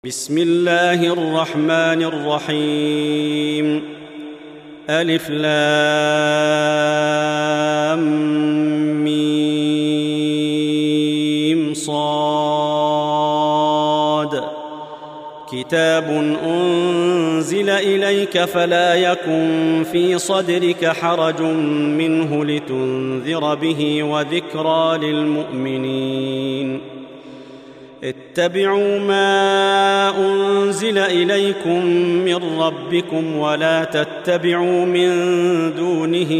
بسم الله الرحمن الرحيم. ألف لام ميم صاد. كتاب أنزل إليك فلا يكن في صدرك حرج منه لتنذر به وذكرى للمؤمنين. اتبعوا ما أنزل إليكم من ربكم ولا تتبعوا من دونه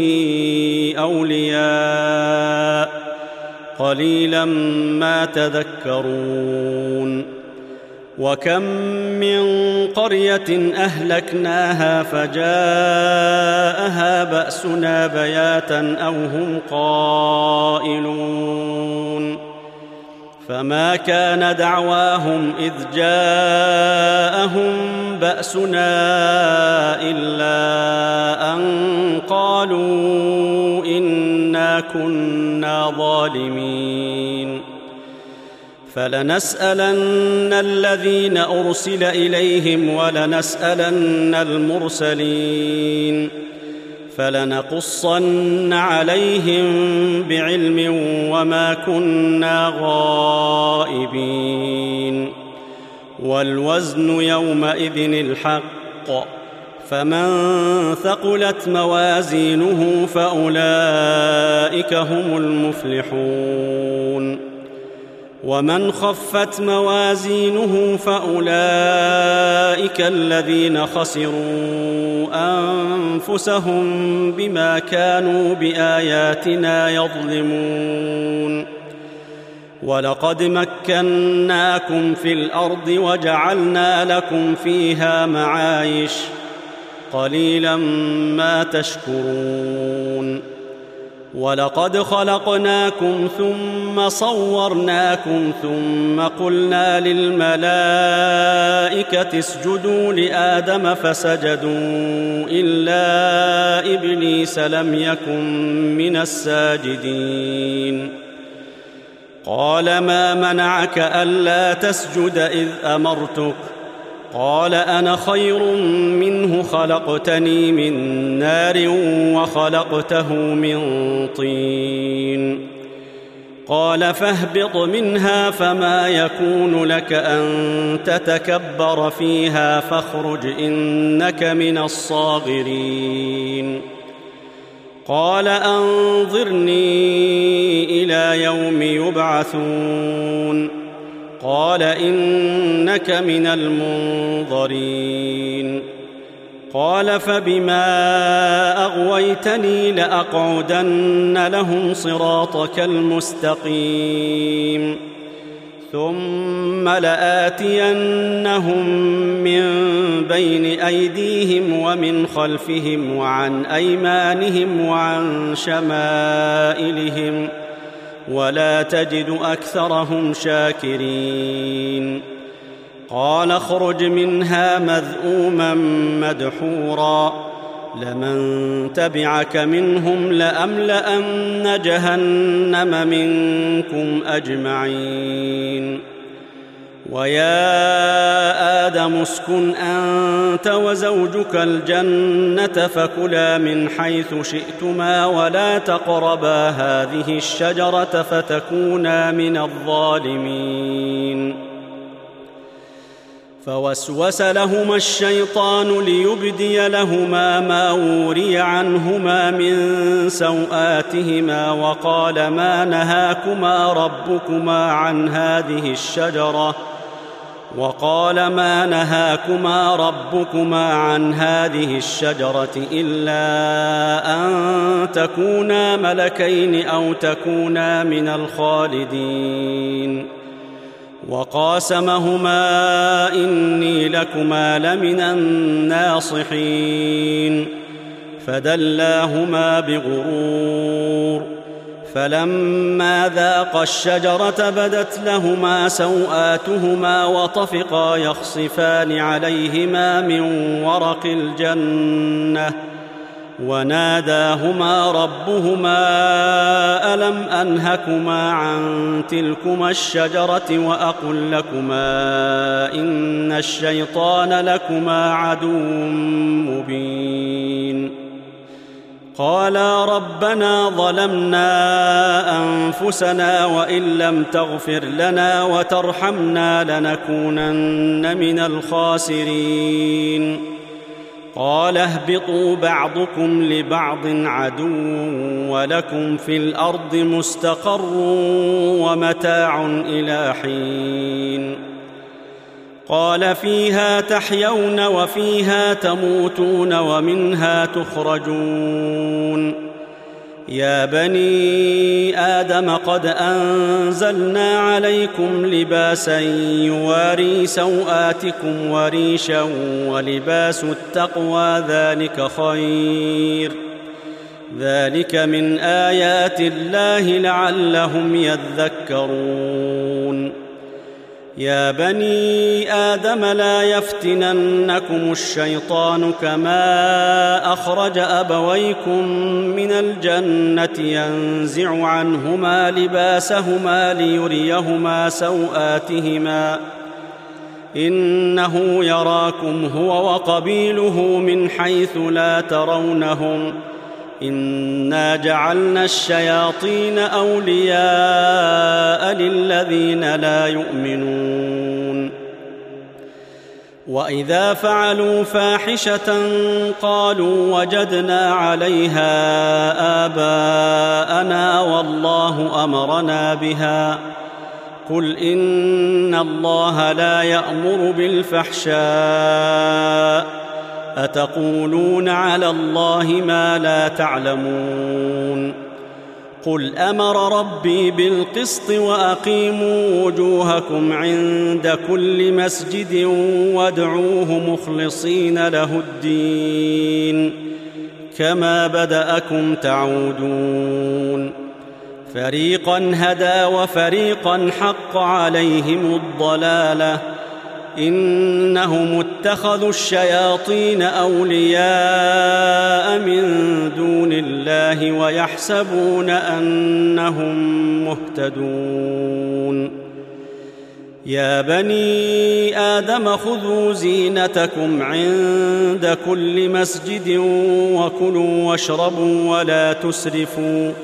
أولياء قليلا ما تذكرون. وكم من قرية أهلكناها فجاءها بأسنا بياتا أو هم قائلون. فما كان دعواهم إذ جاءهم بأسنا إلا أن قالوا إنا كنا ظالمين. فلنسألن الذين أرسل إليهم ولنسألن المرسلين فلنقصن عليهم بعلم وما كنا غائبين. والوزن يومئذ الحق فمن ثقلت موازينه فأولئك هم المفلحون. ومن خفت موازينه فأولئك الذين خسروا أنفسهم بما كانوا بآياتنا يظلمون. ولقد مكناكم في الأرض وجعلنا لكم فيها معايش قليلا ما تشكرون. ولقد خلقناكم ثم صورناكم ثم قلنا للملائكة اسجدوا لآدم فسجدوا إلا إبليس لم يكن من الساجدين. قال ما منعك ألا تسجد إذ أمرتك؟ قال أنا خير منه خلقتني من نار وخلقته من طين. قال فاهبط منها فما يكون لك أن تتكبر فيها فاخرج إنك من الصاغرين. قال أنظرني إلى يوم يبعثون. قال إنك من المنظرين. قال فبما أغويتني لأقعدن لهم صراطك المستقيم ثم لآتينهم من بين أيديهم ومن خلفهم وعن أيمانهم وعن شمائلهم ولا تجد أكثرهم شاكرين. قال اخرج منها مذءوما مدحورا لمن تبعك منهم لأملأن جهنم منكم أجمعين. ويا آدم اسكن أنت وزوجك الجنة فكلا من حيث شئتما ولا تقربا هذه الشجرة فتكونا من الظالمين. فوسوس لهما الشيطان ليبدي لهما ما وري عنهما من سوآتهما وقال ما نهاكما ربكما عن هذه الشجرة إلا أن تكونا ملكين أو تكونا من الخالدين. وقاسمهما إني لكما لمن الناصحين فدلاهما بغرور. فلما ذاقا الشجرة بدت لهما سوآتهما وطفقا يخصفان عليهما من ورق الجنة وناداهما ربهما ألم أنهكما عن تلكما الشجرة وأقل لكما إن الشيطان لكما عدو مبين قالا ربنا ظلمنا أنفسنا وإن لم تغفر لنا وترحمنا لنكونن من الخاسرين قال اهبطوا بعضكم لبعض عدو ولكم في الأرض مستقر ومتاع إلى حين قال فيها تحيون وفيها تموتون ومنها تخرجون يا بني آدم قد أنزلنا عليكم لباسا يواري سوآتكم وريشا ولباس التقوى ذلك خير ذلك من آيات الله لعلهم يذكرون يا بني آدم لا يفتننكم الشيطان كما أخرج أبويكم من الجنة ينزع عنهما لباسهما ليريهما سوآتهما إنه يراكم هو وقبيله من حيث لا ترونهم إنا جعلنا الشياطين أولياء للذين لا يؤمنون وإذا فعلوا فاحشة قالوا وجدنا عليها آباءنا والله أمرنا بها قل إن الله لا يأمر بالفحشاء أتقولون على الله ما لا تعلمون قل أمر ربي بالقسط وأقيموا وجوهكم عند كل مسجد وادعوه مخلصين له الدين كما بدأكم تعودون فريقا هدى وفريقا حق عليهم الضلالة إنهم اتخذوا الشياطين أولياء من دون الله ويحسبون أنهم مهتدون يا بني آدم خذوا زينتكم عند كل مسجد وكلوا واشربوا ولا تسرفوا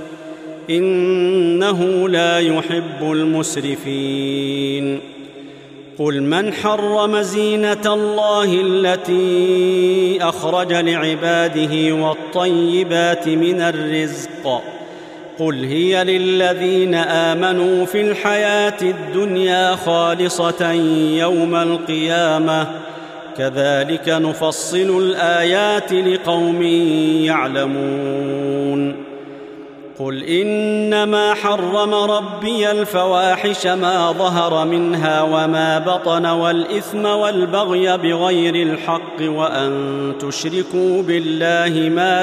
إنه لا يحب المسرفين قل من حرم زينة الله التي أخرج لعباده والطيبات من الرزق قل هي للذين آمنوا في الحياة الدنيا خالصة يوم القيامة كذلك نفصل الآيات لقوم يعلمون قل إنما حرم ربي الفواحش ما ظهر منها وما بطن والإثم والبغي بغير الحق وأن تشركوا بالله ما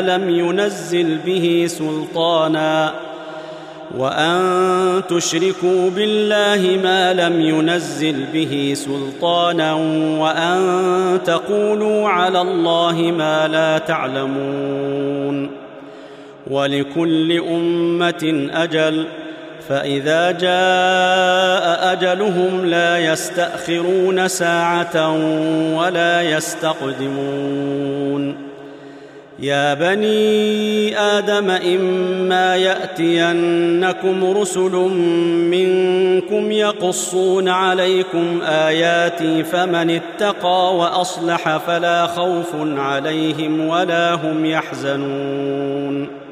لم ينزل به سلطانا وأن تقولوا على الله ما لا تعلمون ولكل أمة أجل فإذا جاء أجلهم لا يستأخرون ساعة ولا يستقدمون يا بني آدم إما يأتينكم رسل منكم يقصون عليكم آياتي فمن اتقى وأصلح فلا خوف عليهم ولا هم يحزنون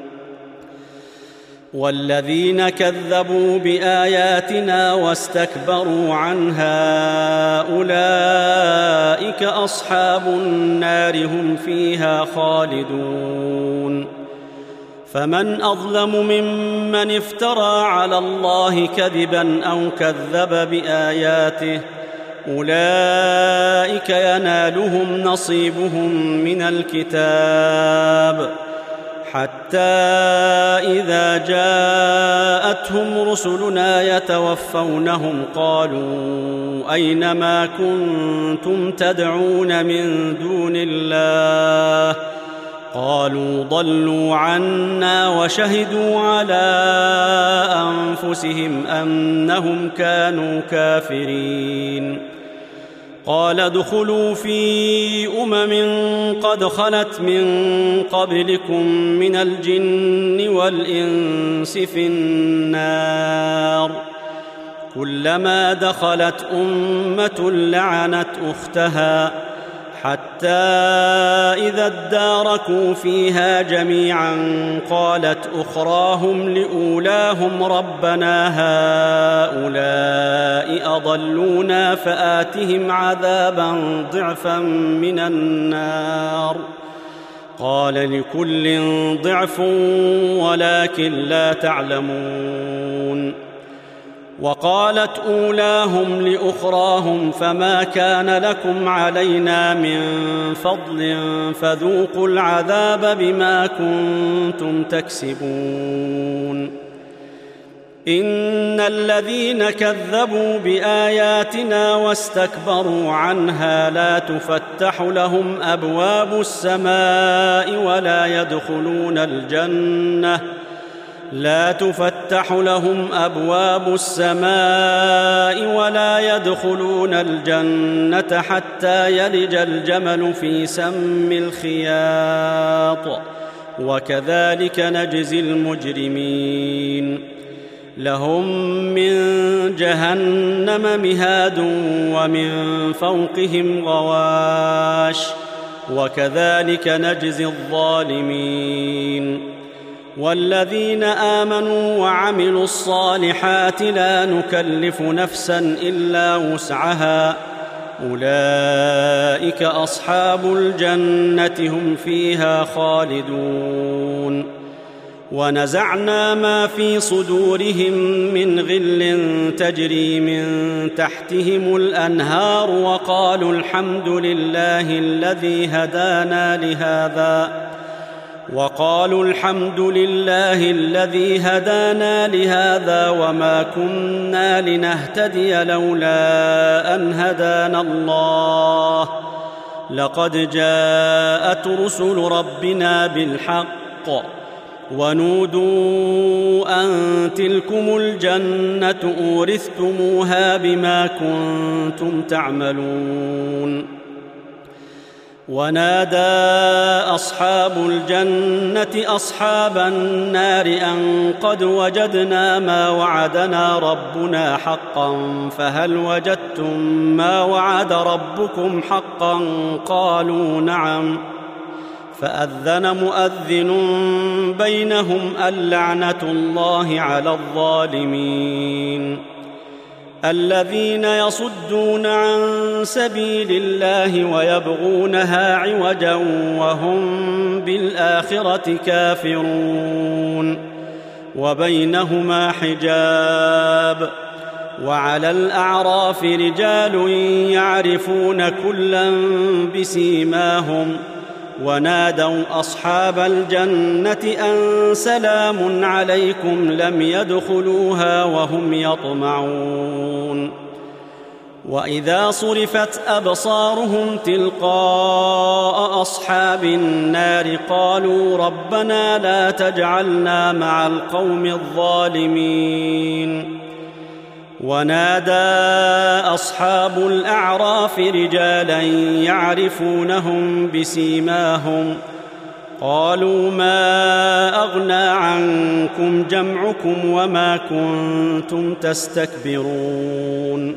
والذين كذبوا بآياتنا واستكبروا عنها أولئك أصحاب النار هم فيها خالدون فمن أظلم ممن افترى على الله كذبا أو كذب بآياته أولئك ينالهم نصيبهم من الكتاب حتى إذا جاءتهم رسلنا يتوفونهم قالوا أين ما كنتم تدعون من دون الله قالوا ضلوا عنا وشهدوا على أنفسهم أنهم كانوا كافرين. قال ادخلوا في قد خلت من قبلكم من الجن والإنس في النار، كلما دخلت أمة لعنت أختها، حتى إذا اداركوا فيها جميعا قالت أخراهم لأولاهم ربنا هؤلاء أضلونا فآتهم عذابا ضعفا من النار. قال لكل ضعف ولكن لا تعلمون. وقالت أولاهم لأخراهم فما كان لكم علينا من فضل فذوقوا العذاب بما كنتم تكسبون. إن الذين كذبوا بآياتنا واستكبروا عنها لا تفتح لهم أبواب السماء ولا يدخلون الجنة حتى يلج الجمل في سم الخياط، وكذلك نجزي المجرمين. لهم من جهنم مهاد ومن فوقهم غواش، وكذلك نجزي الظالمين. والذين آمنوا وعملوا الصالحات لا نكلف نفسا إلا وسعها، أولئك أصحاب الجنة هم فيها خالدون. ونزعنا ما في صدورهم من غل تجري من تحتهم الأنهار وقالوا الحمد لله الذي هدانا لهذا وما كنا لنهتدي لولا أن هدانا الله، لقد جاءت رسل ربنا بالحق، ونودوا أن تلكم الجنة أورثتموها بما كنتم تعملون. ونادى أصحاب الجنة أصحاب النار أن قد وجدنا ما وعدنا ربنا حقا فهل وجدتم ما وعد ربكم حقا؟ قالوا نعم. فأذن مؤذن بينهم اللعنة الله على الظالمين. الذين يصدون عن سبيل الله ويبغونها عوجا وهم بالآخرة كافرون، وبينهما حجاب. وعلى الأعراف رجال يعرفون كلا بسيماهم ونادوا أصحاب الجنة أن سلام عليكم لم يدخلوها وهم يطمعون. وإذا صرفت أبصارهم تلقاء أصحاب النار قالوا ربنا لا تجعلنا مع القوم الظالمين. ونادى أصحاب الأعراف رجالا يعرفونهم بسيماهم قالوا ما أغنى عنكم جمعكم وما كنتم تستكبرون،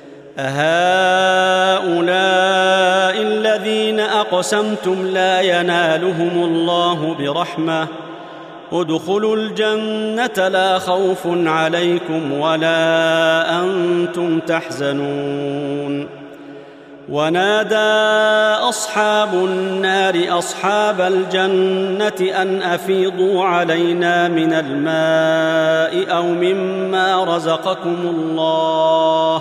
أهؤلاء الذين أقسمتم لا ينالهم الله برحمة ادخلوا الجنة لا خوف عليكم ولا أنتم تحزنون. ونادى أصحاب النار أصحاب الجنة أن أفيضوا علينا من الماء أو مما رزقكم الله،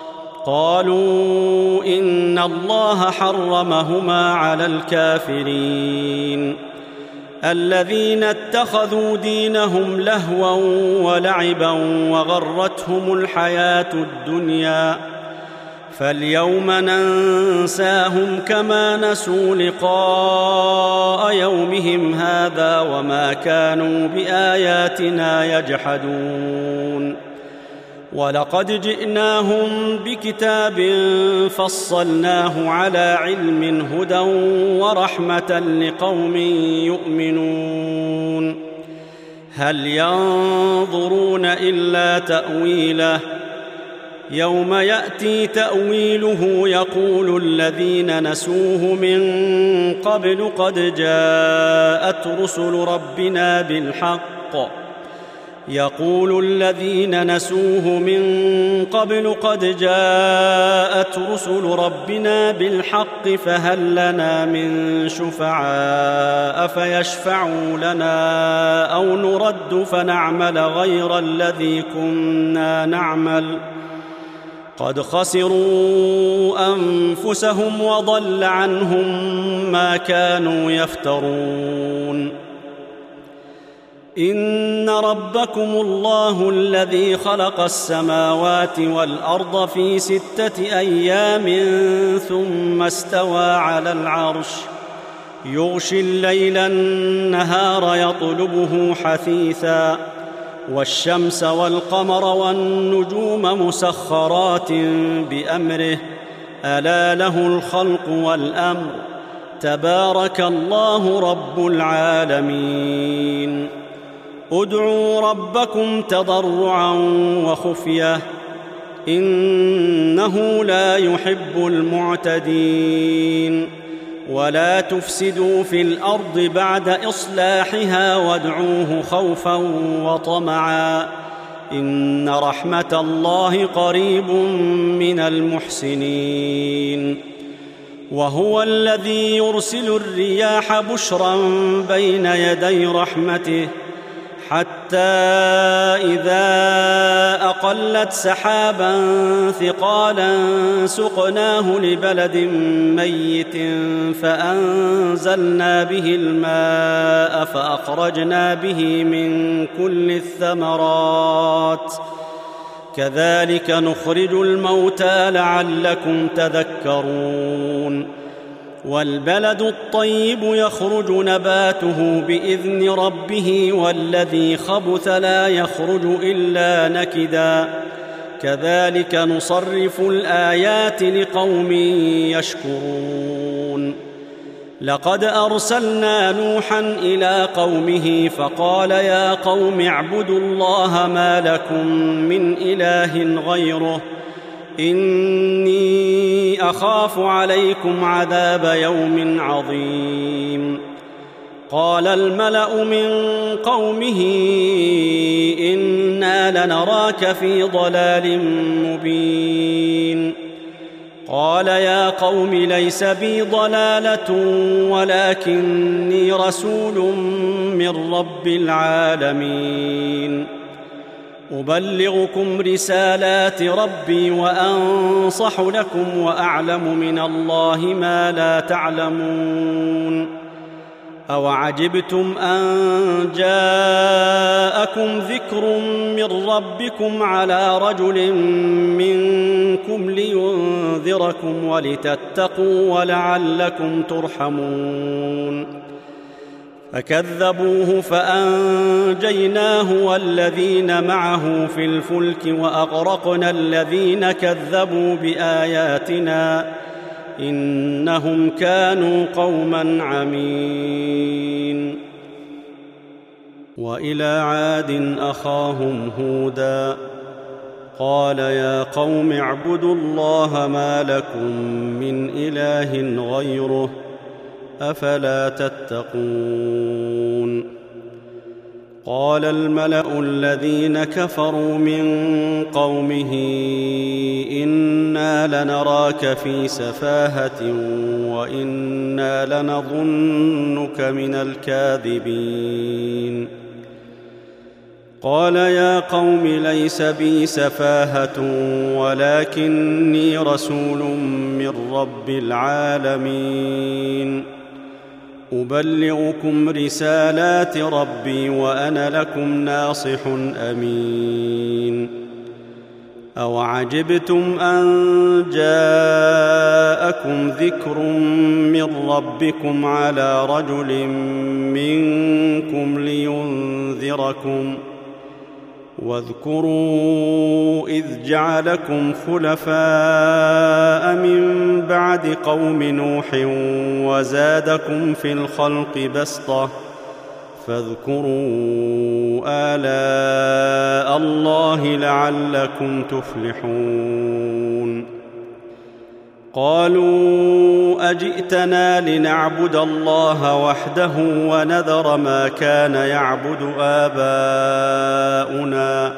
قالوا إن الله حرمهما على الكافرين. الذين اتخذوا دينهم لهوا ولعبا وغرتهم الحياة الدنيا، فاليوم ننساهم كما نسوا لقاء يومهم هذا وما كانوا بآياتنا يجحدون ولقد جئناهم بكتاب فصلناه على علم هدى ورحمة لقوم يؤمنون هل ينظرون إلا تأويله يوم يأتي تأويله يقول الذين نسوه من قبل قد جاءت رسل ربنا بالحق فهل لنا من شفعاء فيشفعوا لنا أو نرد فنعمل غير الذي كنا نعمل قد خسروا أنفسهم وضل عنهم ما كانوا يفترون إن ربكم الله الذي خلق السماوات والأرض في 6 أيام ثم استوى على العرش يغشي الليل النهار يطلبه حثيثا والشمس والقمر والنجوم مسخرات بأمره ألا له الخلق والأمر تبارك الله رب العالمين ادعوا ربكم تضرعا وخفية إنه لا يحب المعتدين ولا تفسدوا في الأرض بعد إصلاحها وادعوه خوفا وطمعا إن رحمة الله قريب من المحسنين وهو الذي يرسل الرياح بشرا بين يدي رحمته حتى إذا أقلت سحابا ثقالا سقناه لبلد ميت فأنزلنا به الماء فأخرجنا به من كل الثمرات كذلك نخرج الموتى لعلكم تذكرون والبلد الطيب يخرج نباته بإذن ربه والذي خبث لا يخرج إلا نكدا كذلك نصرف الآيات لقوم يشكرون لقد أرسلنا نوحا إلى قومه فقال يا قوم اعبدوا الله ما لكم من إله غيره إني أخاف عليكم عذاب يوم عظيم قال الملأ من قومه إنا لنراك في ضلال مبين قال يا قوم ليس بي ضلالة ولكني رسول من رب العالمين أبلغكم رسالات ربي وأنصح لكم وأعلم من الله ما لا تعلمون أوعجبتم أن جاءكم ذكر من ربكم على رجل منكم لينذركم ولتتقوا ولعلكم ترحمون فكذبوه فأنجيناه والذين معه في الفلك وأغرقنا الذين كذبوا بآياتنا إنهم كانوا قوما عمين وإلى عاد أخاهم هودا قال يا قوم اعبدوا الله ما لكم من إله غيره أفلا تتقون قال الملأ الذين كفروا من قومه إنا لنراك في سفاهة وإنا لنظنك من الكاذبين قال يا قوم ليس بي سفاهة ولكني رسول من رب العالمين أبلغكم رسالات ربي وأنا لكم ناصح أمين أوعجبتم أن جاءكم ذكر من ربكم على رجل منكم لينذركم واذكروا إذ جعلكم خلفاء من بعد قوم نوح وزادكم في الخلق بسطة فاذكروا آلاء الله لعلكم تفلحون قالوا أجئتنا لنعبد الله وحده ونذر ما كان يعبد آباؤنا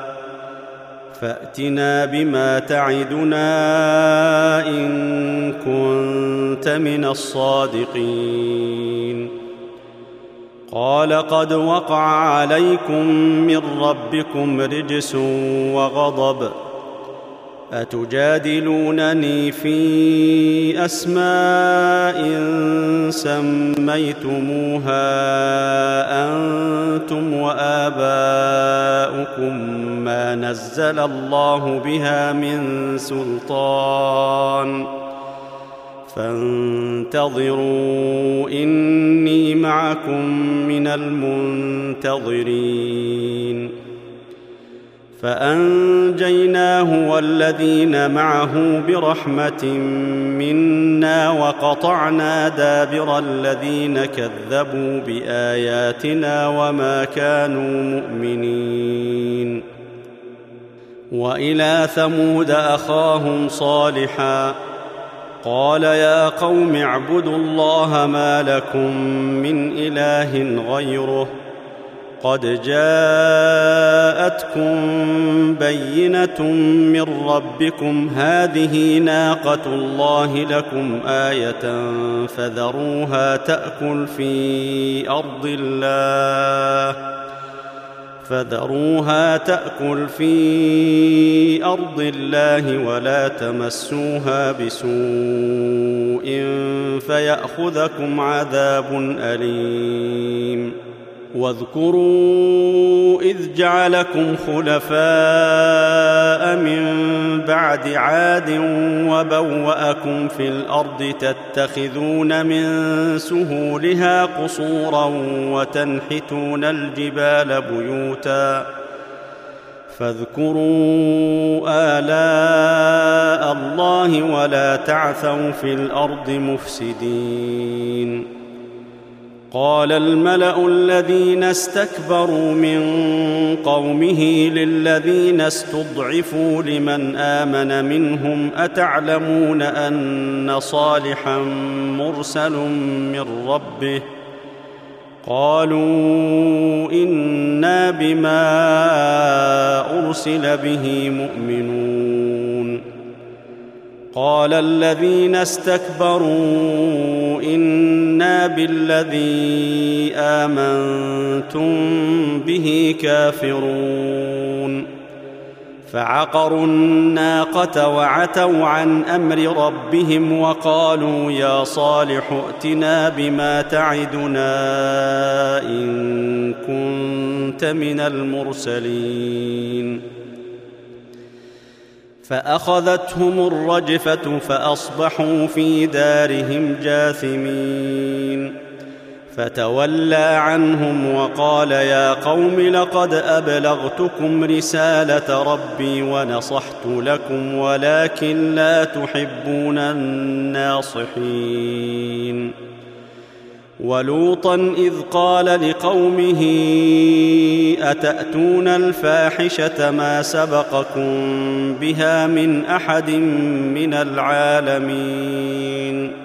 فأتنا بما تعدنا إن كنت من الصادقين قال قد وقع عليكم من ربكم رجس وغضب أتجادلونني في أسماء سميتموها أنتم وآباؤكم ما نزل الله بها من سلطان فانتظروا إني معكم من المنتظرين فأنجيناه والذين معه برحمة منا وقطعنا دابر الذين كذبوا بآياتنا وما كانوا مؤمنين وإلى ثمود أخاهم صالحا قال يا قوم اعبدوا الله ما لكم من إله غيره قد جاءتكم بينة من ربكم هذه ناقة الله لكم آية فذروها تأكل في أرض الله ولا تمسوها بسوء فيأخذكم عذاب أليم واذكروا إذ جعلكم خلفاء من بعد عاد وبوأكم في الأرض تتخذون من سهولها قصورا وتنحتون الجبال بيوتا فاذكروا آلاء الله ولا تعثوا في الأرض مفسدين قال الملأ الذين استكبروا من قومه للذين استضعفوا لمن آمن منهم أتعلمون أن صالحا مرسل من ربه قالوا إنا بما أرسل به مؤمنون قال الذين استكبروا إنا بالذي آمنتم به كافرون فعقروا الناقة وعتوا عن أمر ربهم وقالوا يا صالح ائتنا بما تعدنا إن كنت من المرسلين فأخذتهم الرجفة فأصبحوا في دارهم جاثمين فتولى عنهم وقال يا قوم لقد أبلغتكم رسالة ربي ونصحت لكم ولكن لا تحبون الناصحين ولوطا إذ قال لقومه أتأتون الفاحشة ما سبقكم بها من أحد من العالمين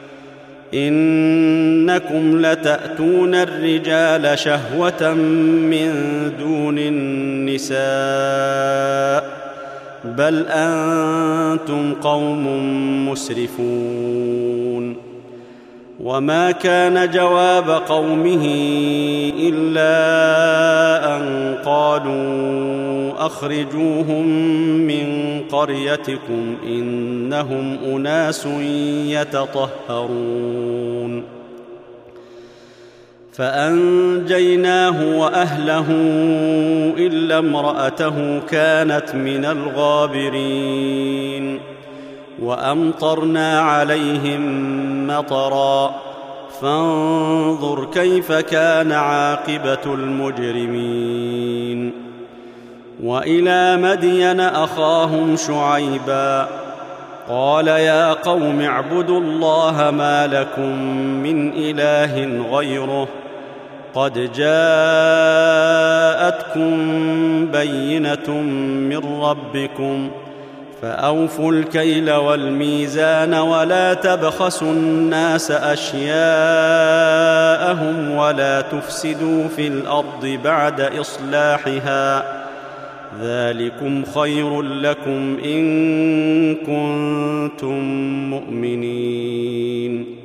إنكم لتأتون الرجال شهوة من دون النساء بل أنتم قوم مسرفون وما كان جواب قومه إلا أن قالوا أخرجوهم من قريتكم إنهم أناس يتطهرون فأنجيناه وأهله إلا امرأته كانت من الغابرين وأمطرنا عليهم مطرا فانظر كيف كان عاقبة المجرمين وإلى مدين أخاهم شعيبا قال يا قوم اعبدوا الله ما لكم من إله غيره قد جاءتكم بينة من ربكم فأوفوا الكيل والميزان ولا تبخسوا الناس أشياءهم ولا تفسدوا في الأرض بعد إصلاحها ذلكم خير لكم إن كنتم مؤمنين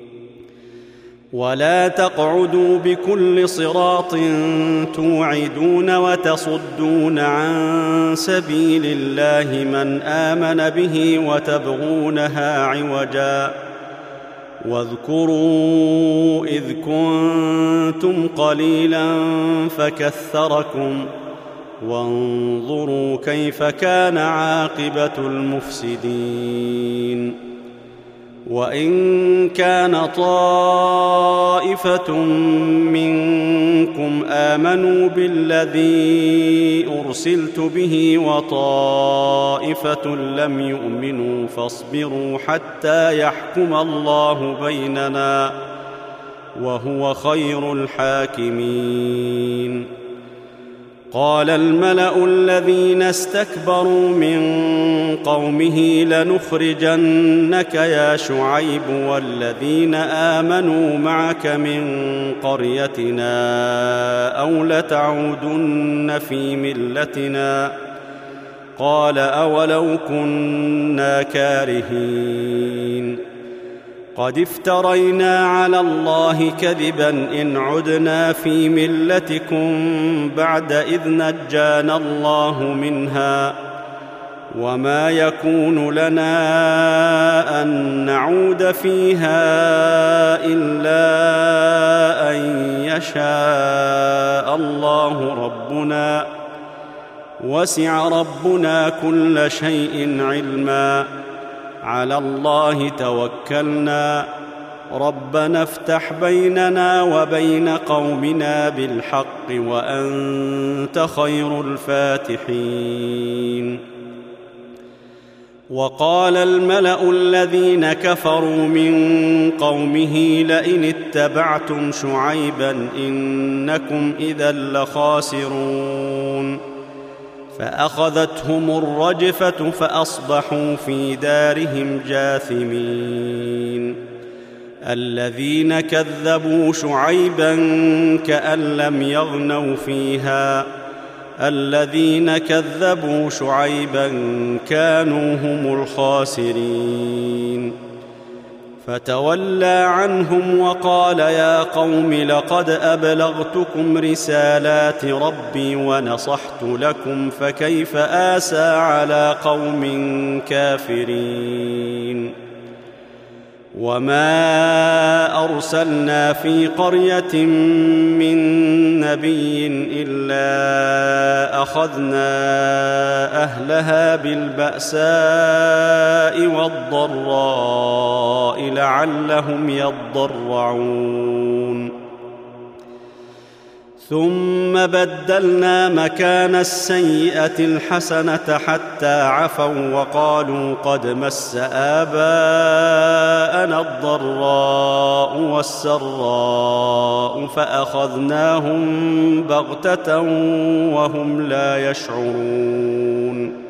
ولا تقعدوا بكل صراط توعدون وتصدون عن سبيل الله من آمن به وتبغونها عوجا واذكروا إذ كنتم قليلا فكثركم وانظروا كيف كان عاقبة المفسدين وإن كان طائفة منكم آمنوا بالذي أرسلت به وطائفة لم يؤمنوا فاصبروا حتى يحكم الله بيننا وهو خير الحاكمين قال الملأ الذين استكبروا من قومه لنخرجنك يا شعيب والذين آمنوا معك من قريتنا أو لتعودن في ملتنا قال أولو كنا كارهين قد افترينا على الله كذبا إن عدنا في ملتكم بعد إذ نجانا الله منها وما يكون لنا أن نعود فيها إلا أن يشاء الله ربنا وسع ربنا كل شيء علما على الله توكلنا ربنا افتح بيننا وبين قومنا بالحق وأنت خير الفاتحين وقال الملأ الذين كفروا من قومه لئن اتبعتم شعيبا إنكم إذا لخاسرون فأخذتهم الرجفة فأصبحوا في دارهم جاثمين الذين كذبوا شعيبا كأن لم يغنوا فيها الذين كذبوا شعيبا كانوا هم الخاسرين فتولى عنهم وقال يا قوم لقد أبلغتكم رسالات ربي ونصحت لكم فكيف آسى على قوم كافرين وما أرسلنا في قرية من نبي إلا أخذنا أهلها بالبأساء والضراء لعلهم يضرعون ثم بدلنا مكان السيئة الحسنة حتى عفوا وقالوا قد مس آباءنا الضراء والسراء فأخذناهم بغتة وهم لا يشعرون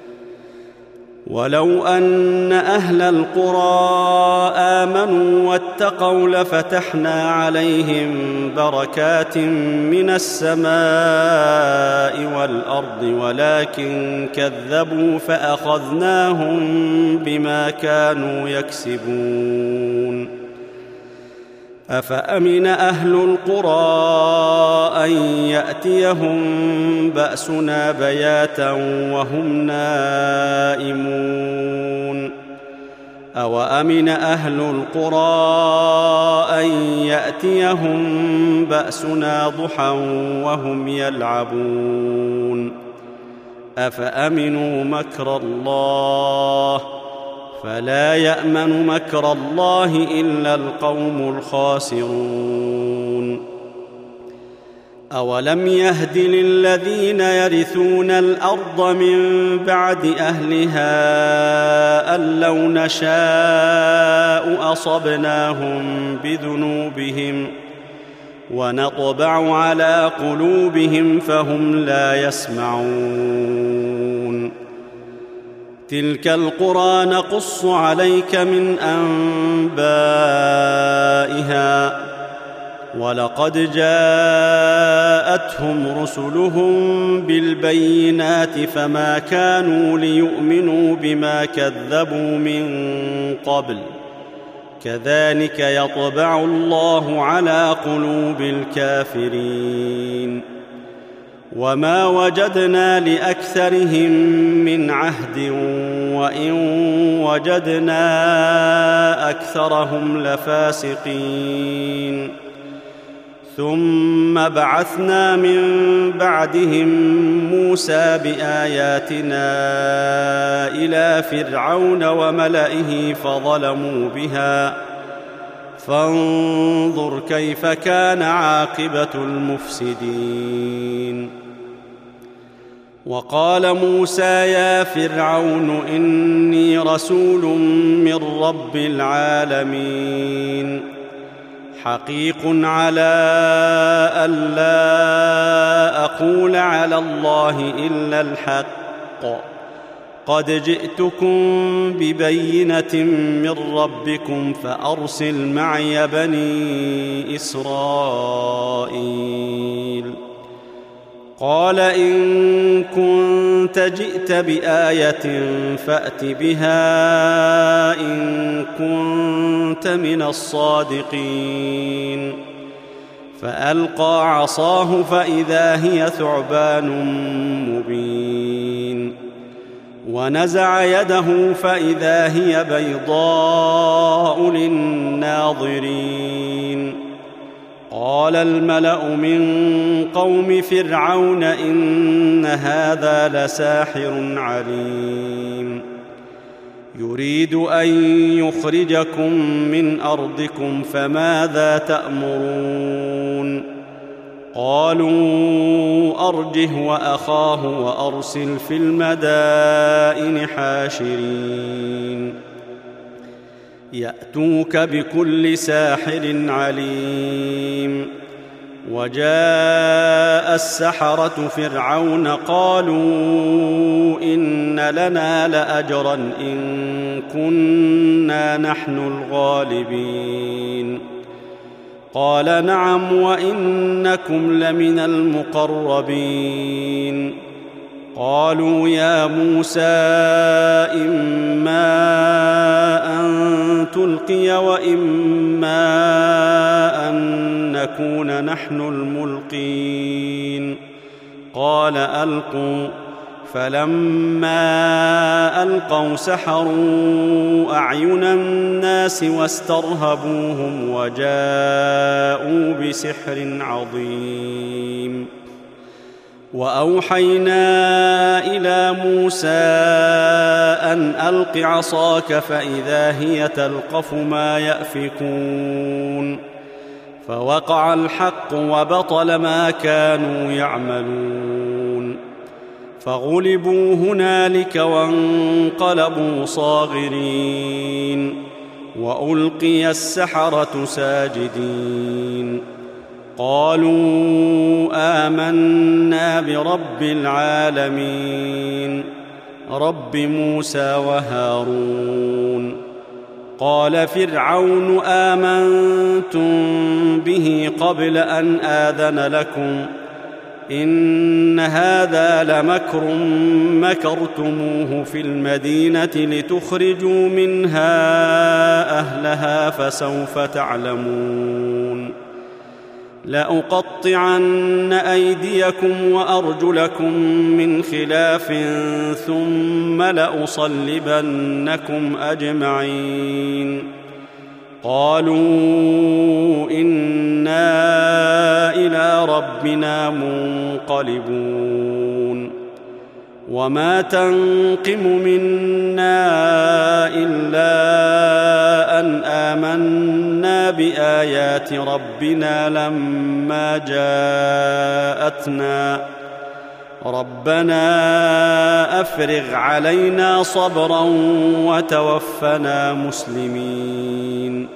ولو أن أهل القرى آمنوا واتقوا لفتحنا عليهم بركات من السماء والأرض ولكن كذبوا فأخذناهم بما كانوا يكسبون أفأمن أهل القرى أن يأتيهم بأسنا بياتا وهم نائمون أوأمن أهل القرى أن يأتيهم بأسنا ضحى وهم يلعبون أفأمنوا مكر الله فلا يأمن مكر الله إلا القوم الخاسرون أولم يهد للذين يرثون الأرض من بعد أهلها أن لو نشاء أصبناهم بذنوبهم ونطبع على قلوبهم فهم لا يسمعون تلك القرى نقص عليك من أنبائها ولقد جاءتهم رسلهم بالبينات فما كانوا ليؤمنوا بما كذبوا من قبل كذلك يطبع الله على قلوب الكافرين وما وجدنا لأكثرهم من عهد وإن وجدنا أكثرهم لفاسقين ثم بعثنا من بعدهم موسى بآياتنا إلى فرعون وملئه فظلموا بها فانظر كيف كان عاقبة المفسدين وقال موسى يا فرعون إني رسول من رب العالمين حقيق على ألا أقول على الله إلا الحق قد جئتكم ببينة من ربكم فأرسل معي بني إسرائيل قال إن كنت جئت بآية فأت بها إن كنت من الصادقين فألقى عصاه فإذا هي ثعبان مبين ونزع يده فإذا هي بيضاء للناظرين قال الملأ من قوم فرعون إن هذا لساحر عليم يريد أن يخرجكم من أرضكم فماذا تأمرون قالوا أرجه وأخاه وأرسل في المدائن حاشرين يأتوك بكل ساحر عليم وجاء السحرة فرعون قالوا إن لنا لأجرا إن كنا نحن الغالبين قال نعم وإنكم لمن المقربين قالوا يا موسى إما أن تلقي وإما أن نكون نحن الملقين قال ألقوا فلما ألقوا سحروا أعين الناس واسترهبوهم وجاءوا بسحر عظيم وأوحينا إلى موسى أن ألق عصاك فإذا هي تلقف ما يأفكون فوقع الحق وبطل ما كانوا يعملون فغلبوا هنالك وانقلبوا صاغرين وألقي السحرة ساجدين قالوا آمنا برب العالمين رب موسى وهارون قال فرعون آمنتم به قبل أن آذن لكم إن هذا لمكر مكرتموه في المدينة لتخرجوا منها أهلها فسوف تعلمون لأقطعن أيديكم وأرجلكم من خلاف ثم لأصلبنكم أجمعين. قالوا إنا إلى ربنا منقلبون. وما تنقم منا إلا أن آمنا بآيات ربنا لما جاءتنا. ربنا أفرغ علينا صبرا وتوفنا مسلمين.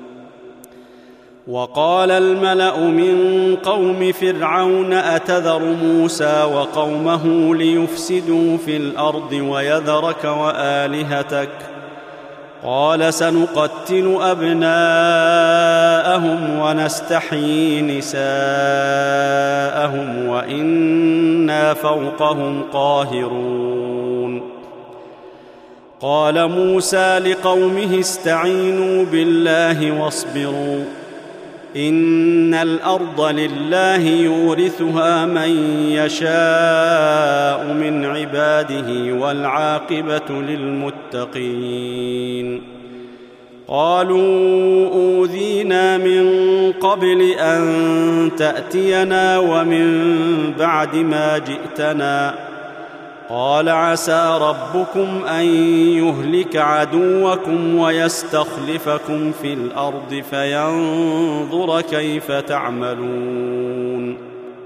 وقال الملأ من قوم فرعون أتذر موسى وقومه ليفسدوا في الأرض ويذرك وآلهتك؟ قال سنقتل أبناءهم ونستحيي نساءهم وإنا فوقهم قاهرون. قال موسى لقومه استعينوا بالله واصبروا إن الأرض لله يورثها من يشاء من عباده والعاقبة للمتقين. قالوا أوذينا من قبل أن تأتينا ومن بعد ما جئتنا. قال عسى ربكم أن يهلك عدوكم ويستخلفكم في الأرض فينظر كيف تعملون.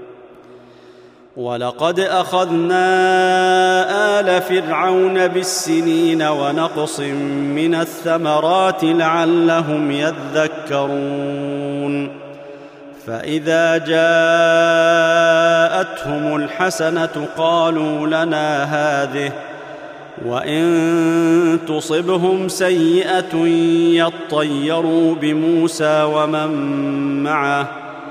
ولقد أخذنا آل فرعون بالسنين ونقص من الثمرات لعلهم يذكرون. فإذا جاءتهم الحسنة قالوا لنا هذه وإن تصبهم سيئة يطيروا بموسى ومن معه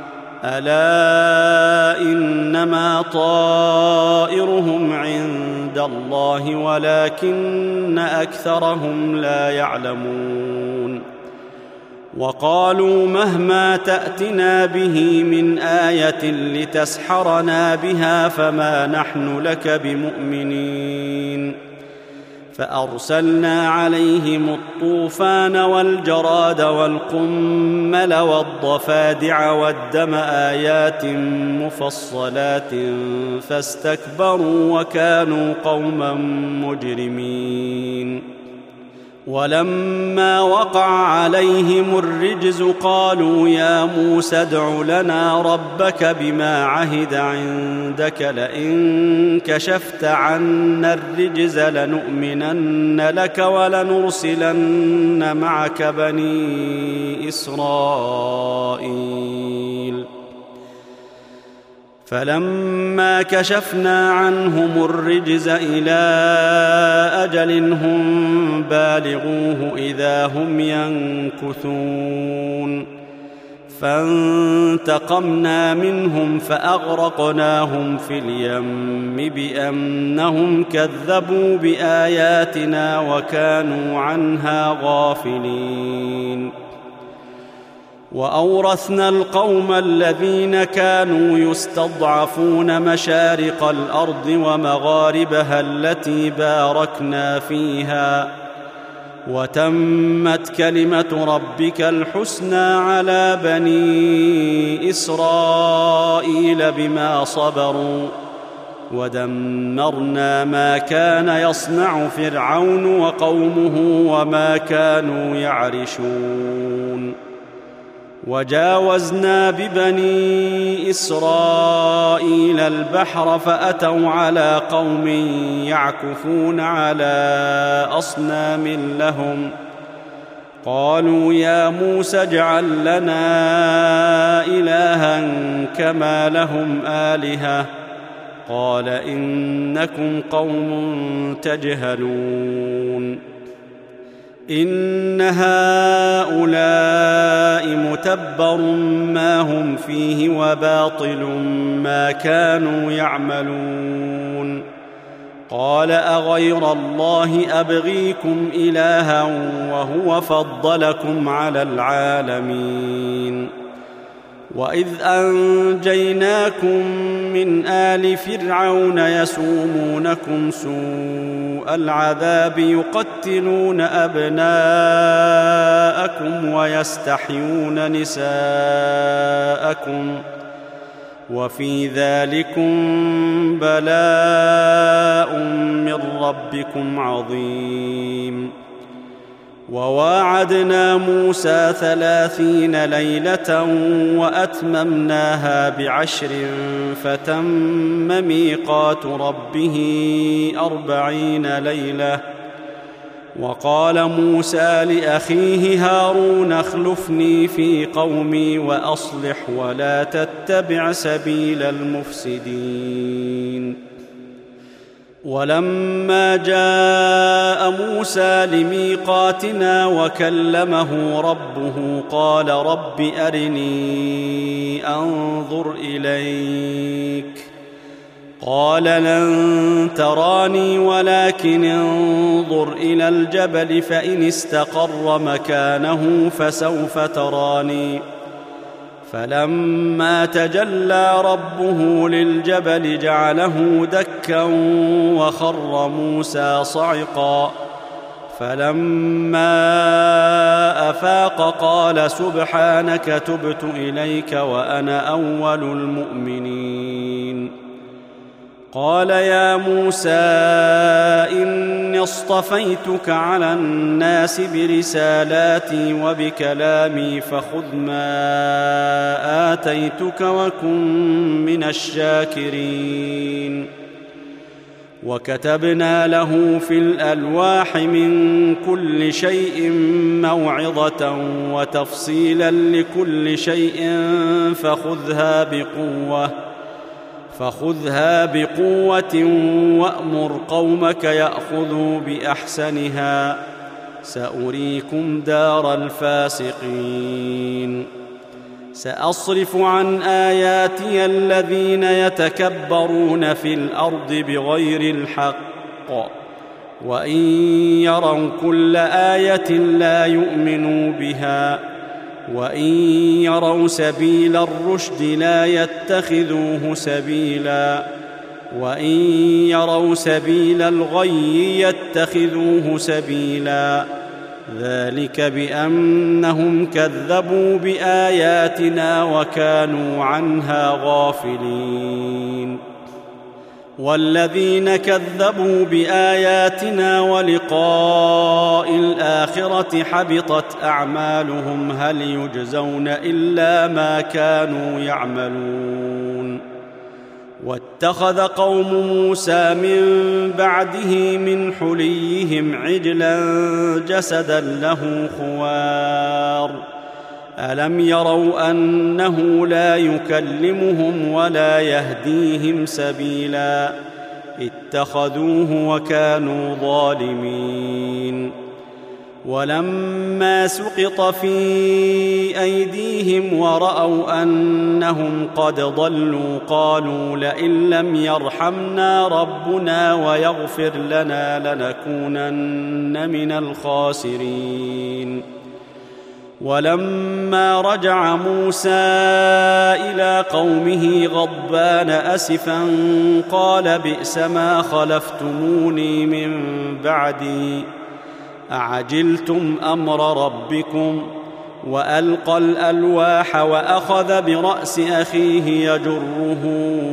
ألا إنما طائرهم عند الله ولكن أكثرهم لا يعلمون. وقالوا مهما تأتنا به من آية لتسحرنا بها فما نحن لك بمؤمنين. فأرسلنا عليهم الطوفان والجراد والقمل والضفادع والدم آيات مفصلات فاستكبروا وكانوا قوما مجرمين. ولما وقع عليهم الرجز قالوا يا موسى ادع لنا ربك بما عهد عندك لئن كشفت عنا الرجز لنؤمنن لك ولنرسلن معك بني إسرائيل. فلما كشفنا عنهم الرجز إلى أجل هم بالغوه إذا هم ينكثون. فانتقمنا منهم فأغرقناهم في اليم بأنهم كذبوا بآياتنا وكانوا عنها غافلين. وأورثنا القوم الذين كانوا يستضعفون مشارق الأرض ومغاربها التي باركنا فيها وتمت كلمة ربك الحسنى على بني إسرائيل بما صبروا ودمرنا ما كان يصنع فرعون وقومه وما كانوا يعرشون. وجاوزنا ببني إسرائيل البحر فأتوا على قوم يعكفون على أصنام لهم قالوا يا موسى اجعل لنا إلها كما لهم آلهة قال إنكم قوم تجهلون. إن هؤلاء متبر ما هم فيه وباطل ما كانوا يعملون. قال أغير الله أبغيكم إلها وهو فضلكم على العالمين. وإذ أنجيناكم من آل فرعون يسومونكم سوء العذاب يقتلون أبناءكم ويستحيون نساءكم وفي ذلكم بلاء من ربكم عظيم. وواعدنا موسى 30 ليلة وأتممناها ب10 فتم ميقات ربه 40 ليلة. وقال موسى لأخيه هارون اخلفني في قومي وأصلح ولا تتبع سبيل المفسدين. ولما جاء موسى لميقاتنا وكلمه ربه قال رب أرني أنظر إليك قال لن تراني ولكن انظر إلى الجبل فإن استقر مكانه فسوف تراني. فلما تجلى ربه للجبل جعله دكا وخر موسى صعقا. فلما أفاق قال سبحانك تبت إليك وأنا أول المؤمنين. قال يا موسى إني اصطفيتك على الناس برسالاتي وبكلامي فخذ ما آتيتك وكن من الشاكرين. وكتبنا له في الألواح من كل شيء موعظة وتفصيلا لكل شيء فخذها بقوة وأمر قومك يأخذوا بأحسنها سأريكم دار الفاسقين. سأصرف عن آياتي الذين يتكبرون في الأرض بغير الحق وإن يروا كل آية لا يؤمنوا بها وإن يروا سبيل الرشد لا يتخذوه سبيلا وإن يروا سبيل الغي يتخذوه سبيلا ذلك بأنهم كذبوا بآياتنا وكانوا عنها غافلين. والذين كذبوا بآياتنا ولقاء الآخرة حبطت أعمالهم هل يجزون إلا ما كانوا يعملون. واتخذ قوم موسى من بعده من حليهم عجلا جسدا له خوار ألم يروا أنه لا يكلمهم ولا يهديهم سبيلا اتخذوه وكانوا ظالمين. ولما سقط في أيديهم ورأوا أنهم قد ضلوا قالوا لئن لم يرحمنا ربنا ويغفر لنا لنكونن من الخاسرين. ولما رجع موسى إلى قومه غضبان أسفا قال بئس ما خلفتموني من بعدي أعجلتم أمر ربكم وألقى الألواح وأخذ برأس أخيه يجره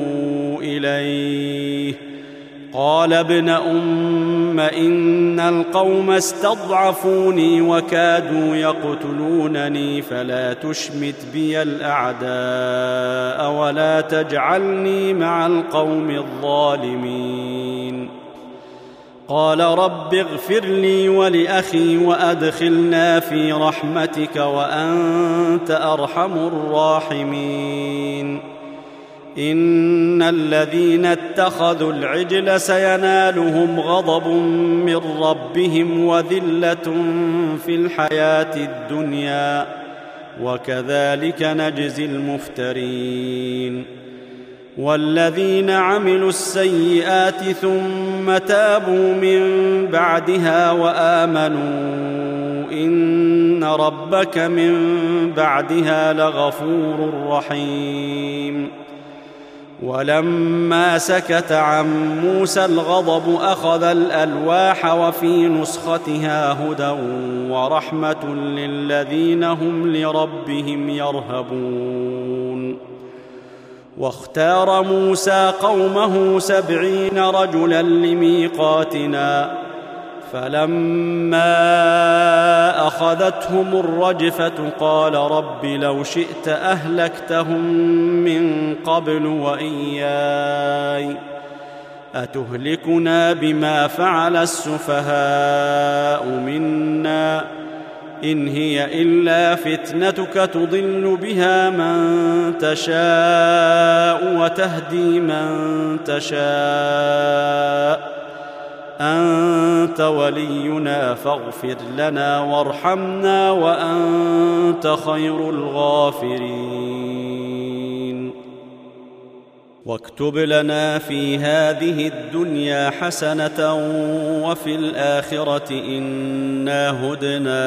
إليه قال ابن أم إن القوم استضعفوني وكادوا يقتلونني فلا تشمت بي الأعداء ولا تجعلني مع القوم الظالمين. قال رب اغفر لي ولأخي وأدخلنا في رحمتك وأنت أرحم الراحمين. إن الذين اتخذوا العجل سينالهم غضب من ربهم وذلة في الحياة الدنيا وكذلك نجزي المفترين. والذين عملوا السيئات ثم تابوا من بعدها وآمنوا إن ربك من بعدها لغفور رحيم. ولما سكت عن موسى الغضب أخذ الألواح وفي نسختها هدى ورحمة للذين هم لربهم يرهبون. واختار موسى قومه 70 رجلا لميقاتنا، فلما أخذتهم الرجفة قال رب لو شئت أهلكتهم من قبل وإياي، أتهلكنا بما فعل السفهاء منا، إن هي إلا فتنتك تضل بها من تشاء وتهدي من تشاء، أنت ولينا فاغفر لنا وارحمنا وأنت خير الغافرين. واكتب لنا في هذه الدنيا حسنة وفي الآخرة إنا هدنا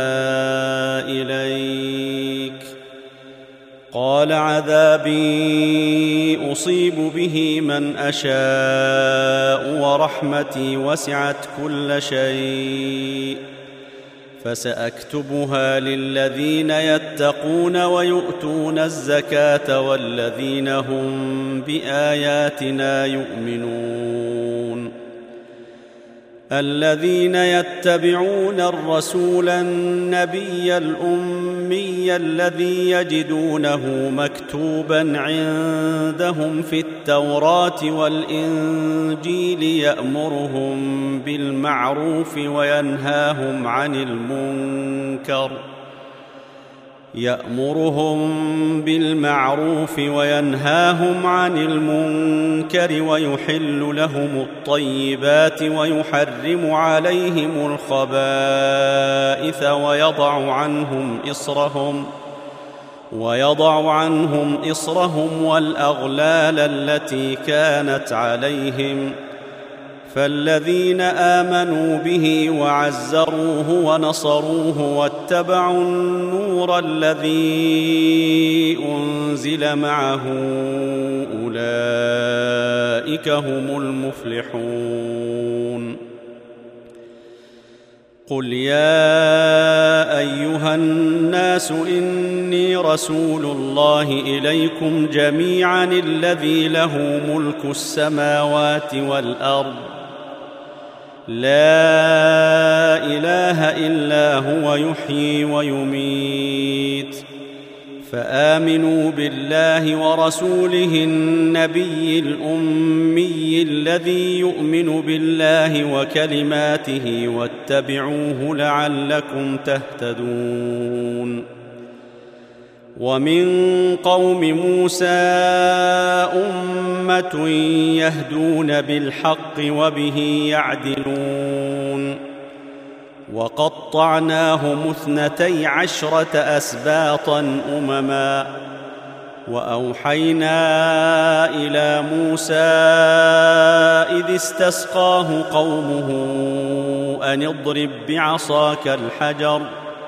إليك. قال عذابي أصيب به من أشاء ورحمتي وسعت كل شيء، فسأكتبها للذين يتقون ويؤتون الزكاة والذين هم بآياتنا يؤمنون. الذين يتبعون الرسول النبي الأمي الذي يجدونه مكتوبا عندهم في التوراة والإنجيل يأمرهم بالمعروف وينهاهم عن المنكر ويحل لهم الطيبات ويحرم عليهم الخبائث ويضع عنهم إصرهم والأغلال التي كانت عليهم. فالذين آمنوا به وعزروه ونصروه واتبعوا النور الذي أنزل معه أولئك هم المفلحون. قل يا أيها الناس إني رسول الله إليكم جميعا الذي له ملك السماوات والأرض، لا إله إلا هو يحيي ويميت، فآمنوا بالله ورسوله النبي الأمي الذي يؤمن بالله وكلماته واتبعوه لعلكم تهتدون. ومن قوم موسى أمة يهدون بالحق وبه يعدلون. وقطعناهم 12 أسباطا أمما، وأوحينا إلى موسى إذ استسقاه قومه أن اضرب بعصاك الحجر،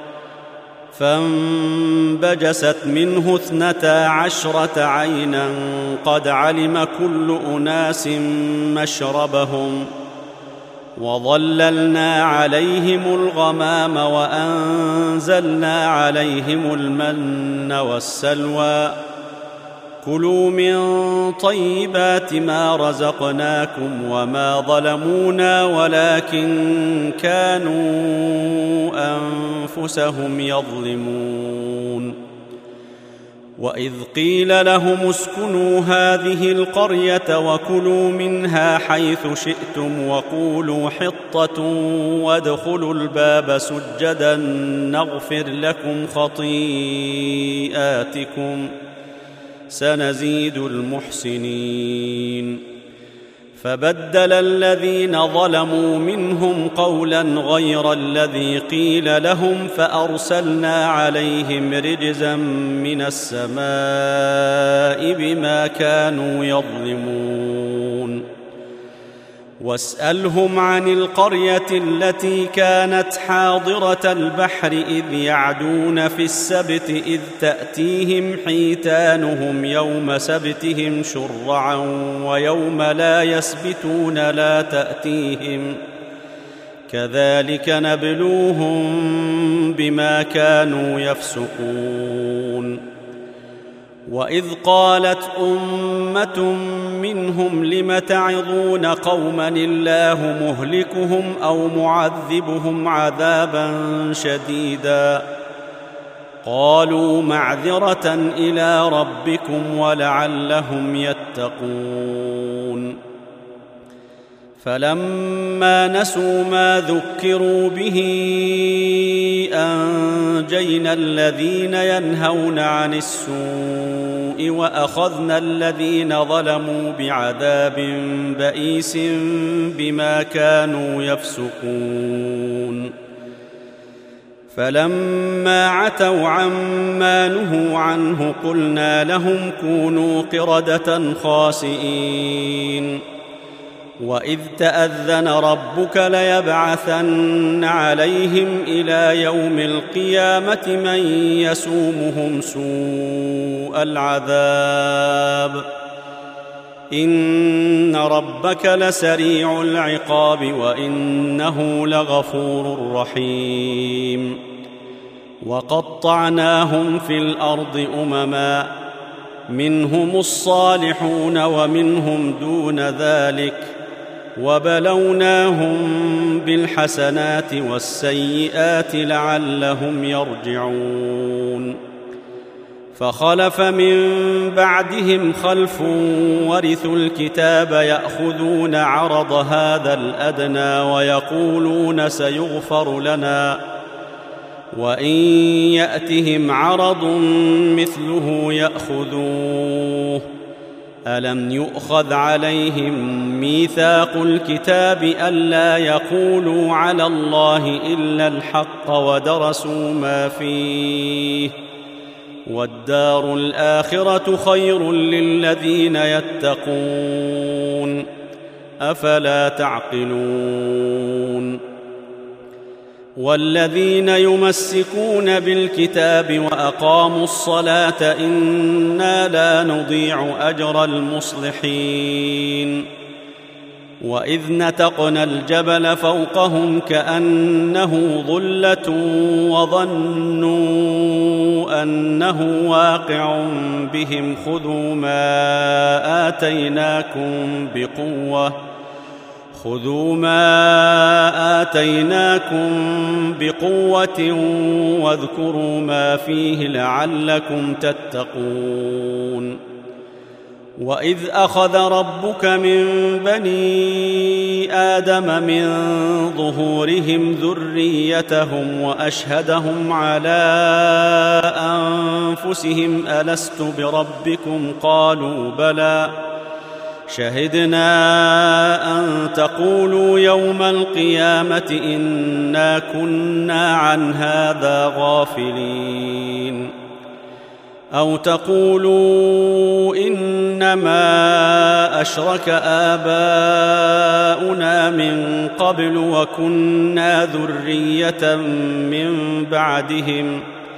فانبجست منه 12 عينا قد علم كل أناس مشربهم، وظللنا عليهم الغمام وأنزلنا عليهم المن والسلوى، كلوا من طيبات ما رزقناكم وما ظلمونا ولكن كانوا أنفسهم يظلمون. وإذ قيل لهم اسكنوا هذه القرية وكلوا منها حيث شئتم وقولوا حطة وادخلوا الباب سجدا نغفر لكم خطيئاتكم سنزيد المحسنين. فبدل الذين ظلموا منهم قولا غير الذي قيل لهم فأرسلنا عليهم رجزا من السماء بما كانوا يظلمون. واسألهم عن القرية التي كانت حاضرة البحر إذ يعدون في السبت إذ تأتيهم حيتانهم يوم سبتهم شرعا ويوم لا يسبتون لا تأتيهم كذلك نبلوهم بما كانوا يفسقون وإذ قالت أمة منهم لم تعظون قوما الله مهلكهم أو معذبهم عذابا شديدا قالوا معذرة إلى ربكم ولعلهم يتقون فلما نسوا ما ذكروا به أنجينا الذين ينهون عن السوء وأخذنا الذين ظلموا بعذاب بئيس بما كانوا يفسقون فلما عتوا عما نهوا عنه قلنا لهم كونوا قردة خاسئين وإذ تأذن ربك ليبعثن عليهم إلى يوم القيامة من يسومهم سوء العذاب إن ربك لسريع العقاب وإنه لغفور رحيم وقطعناهم في الأرض أمما منهم الصالحون ومنهم دون ذلك وبلوناهم بالحسنات والسيئات لعلهم يرجعون فخلف من بعدهم خلف ورثوا الكتاب يأخذون عرض هذا الأدنى ويقولون سيغفر لنا وإن يأتهم عرض مثله يأخذوه ألم يؤخذ عليهم ميثاق الكتاب ألا يقولوا على الله إلا الحق ودرسوا ما فيه والدار الآخرة خير للذين يتقون أفلا تعقلون والذين يمسكون بالكتاب وأقاموا الصلاة إنا لا نضيع أجر المصلحين وإذ نتقنا الجبل فوقهم كأنه ظلة وظنوا أنه واقع بهم خذوا ما آتيناكم بقوة واذكروا ما فيه لعلكم تتقون وإذ أخذ ربك من بني آدم من ظهورهم ذريتهم وأشهدهم على أنفسهم ألست بربكم قالوا بلى شهدنا أن تقولوا يوم القيامة إنا كنا عن هذا غافلين أو تقولوا إنما أشرك آباؤنا من قبل وكنا ذرية من بعدهم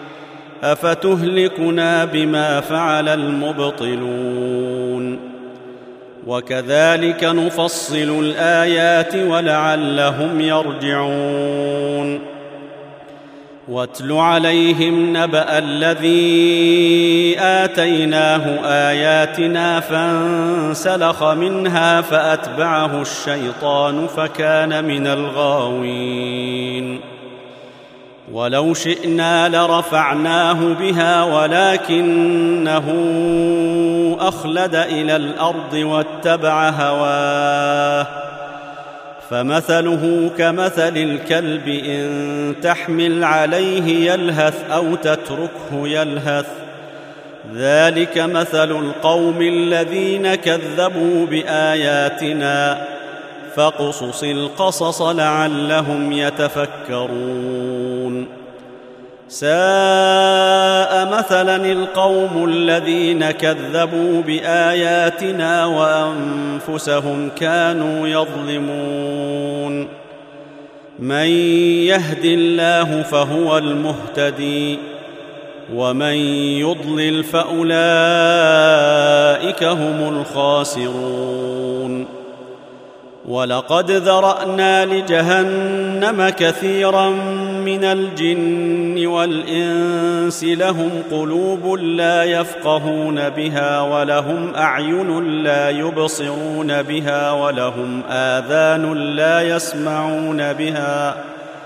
أفتهلكنا بما فعل المبطلون وكذلك نفصل الآيات ولعلهم يرجعون واتل عليهم نبأ الذي آتيناه آياتنا فانسلخ منها فأتبعه الشيطان فكان من الغاوين ولو شئنا لرفعناه بها ولكنه أخلد إلى الأرض واتبع هواه فمثله كمثل الكلب إن تحمل عليه يلهث أو تتركه يلهث ذلك مثل القوم الذين كذبوا بآياتنا فاقصص القصص لعلهم يتفكرون ساء مثلا القوم الذين كذبوا بآياتنا وأنفسهم كانوا يظلمون. من يهد الله فهو المهتدي، ومن يضلل فأولئك هم الخاسرون. ولقد ذرأنا لجهنم كثيرا من الجن والإنس لهم قلوب لا يفقهون بها ولهم أعين لا يبصرون بها ولهم آذان لا يسمعون بها،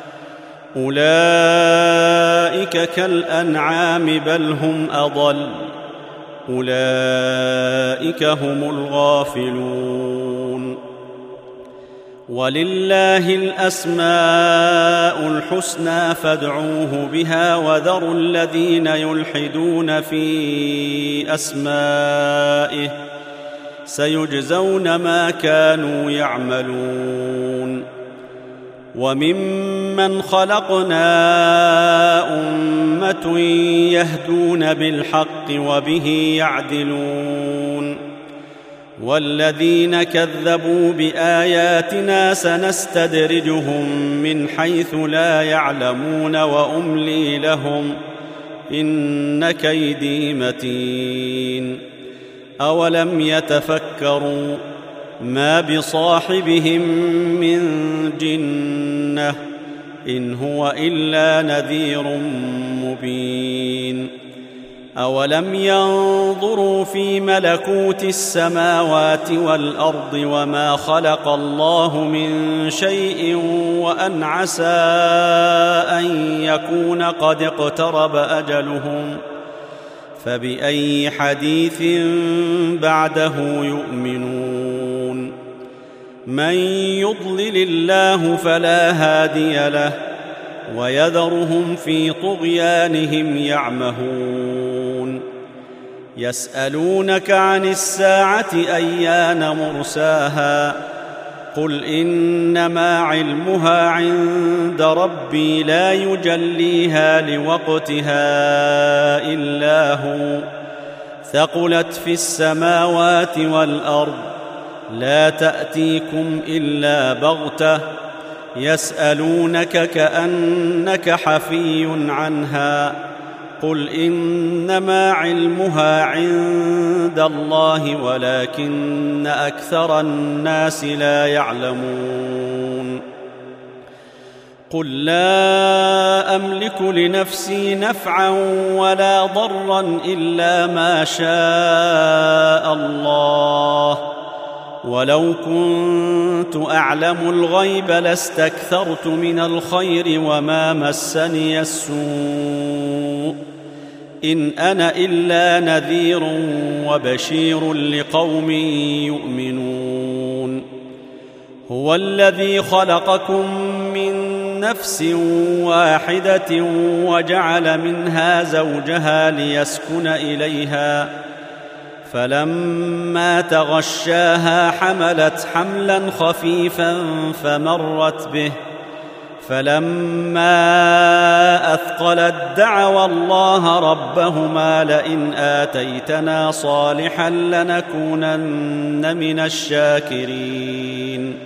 أولئك كالأنعام بل هم أضل، أولئك هم الغافلون. ولله الأسماء الحسنى فادعوه بها وذروا الذين يلحدون في أسمائه سيجزون ما كانوا يعملون. وممن خلقنا أمة يهدون بالحق وبه يعدلون. والذين كذبوا بآياتنا سنستدرجهم من حيث لا يعلمون وأملي لهم إن كيدي متين. أولم يتفكروا ما بصاحبهم من جنة إن هو إلا نذير مبين. أولم ينظروا في ملكوت السماوات والأرض وما خلق الله من شيء وأن عسى أن يكون قد اقترب أجلهم فبأي حديث بعده يؤمنون. من يضلل الله فلا هادي له ويذرهم في طغيانهم يعمهون. يسألونك عن الساعة أيان مرساها قل إنما علمها عند ربي لا يجليها لوقتها إلا هو ثقلت في السماوات والأرض لا تأتيكم إلا بغتة يسألونك كأنك حفي عنها قل إنما علمها عند الله ولكن أكثر الناس لا يعلمون. قل لا أملك لنفسي نفعا ولا ضرا إلا ما شاء الله ولو كنت أعلم الغيب لاستكثرت من الخير وما مسني السوء إن أنا إلا نذير وبشير لقوم يؤمنون. هو الذي خلقكم من نفس واحدة وجعل منها زوجها ليسكن إليها فلما تغشاها حملت حملا خفيفا فمرت به فلما أثقلت دعوا الله ربهما لئن آتيتنا صالحا لنكونن من الشاكرين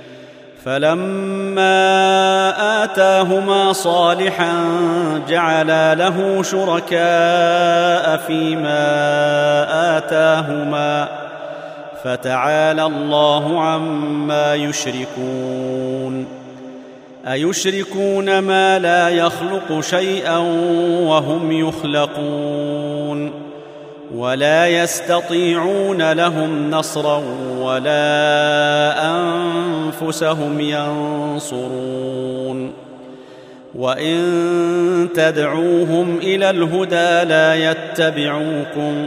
فلما آتاهما صالحا جعلا له شركاء فيما آتاهما فتعالى الله عما يشركون. أيشركون ما لا يخلق شيئا وهم يخلقون ولا يستطيعون لهم نصرا ولا أنفسهم ينصرون. وإن تدعوهم إلى الهدى لا يتبعوكم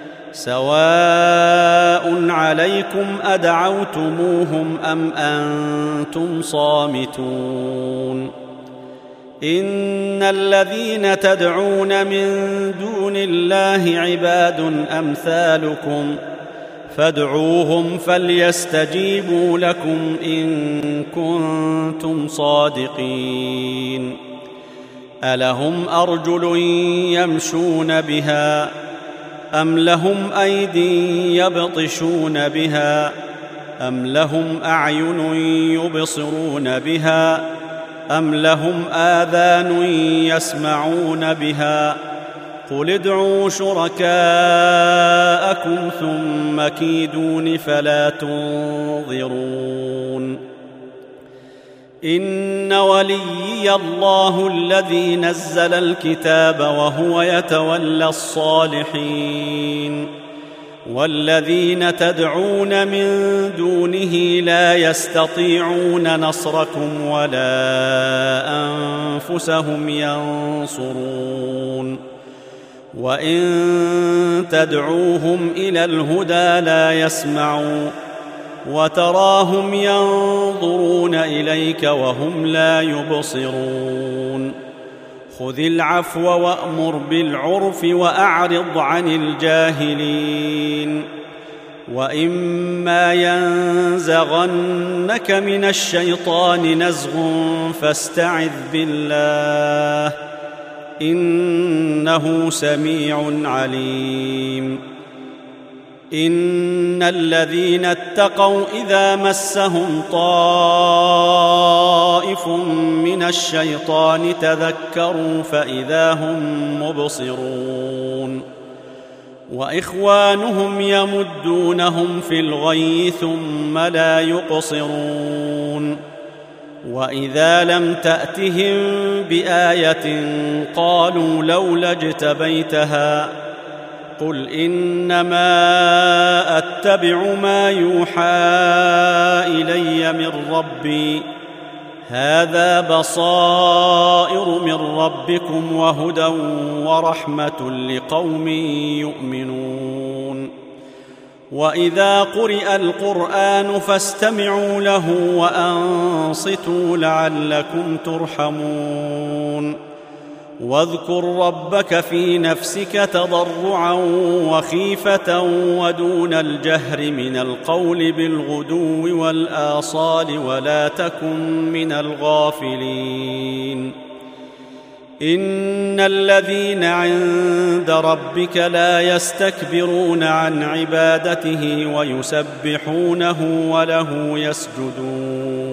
سواء عليكم أدعوتموهم أم أنتم صامتون. إن الذين تدعون من دون الله عباد أمثالكم فادعوهم فليستجيبوا لكم إن كنتم صادقين. ألهم أرجل يمشون بها أم لهم أيد يبطشون بها أم لهم أعين يبصرون بها أم لهم آذان يسمعون بها قل ادعوا شركاءكم ثم كيدون فلا تنظرون إن وليي الله الذي نزل الكتاب وهو يتولى الصالحين والذين تدعون من دونه لا يستطيعون نصركم ولا أنفسهم ينصرون وإن تدعوهم إلى الهدى لا يسمعوا وتراهم ينظرون إليك وهم لا يبصرون خذ العفو وأمر بالعرف وأعرض عن الجاهلين وإما ينزغنك من الشيطان نزغ فاستعذ بالله إنه سميع عليم إن الذين اتقوا إذا مسهم طائف من الشيطان تذكروا فإذا هم مبصرون وإخوانهم يمدونهم في الغي ثم لا يقصرون وإذا لم تأتهم بآية قالوا لولا اجتبيتها قل إنما أتبع ما يوحى إلي من ربي هذا بصائر من ربكم وهدى ورحمة لقوم يؤمنون وإذا قرئ القرآن فاستمعوا له وأنصتوا لعلكم ترحمون واذكر ربك في نفسك تضرعا وخيفة ودون الجهر من القول بالغدو والآصال ولا تكن من الغافلين إن الذين عند ربك لا يستكبرون عن عبادته ويسبحونه وله يسجدون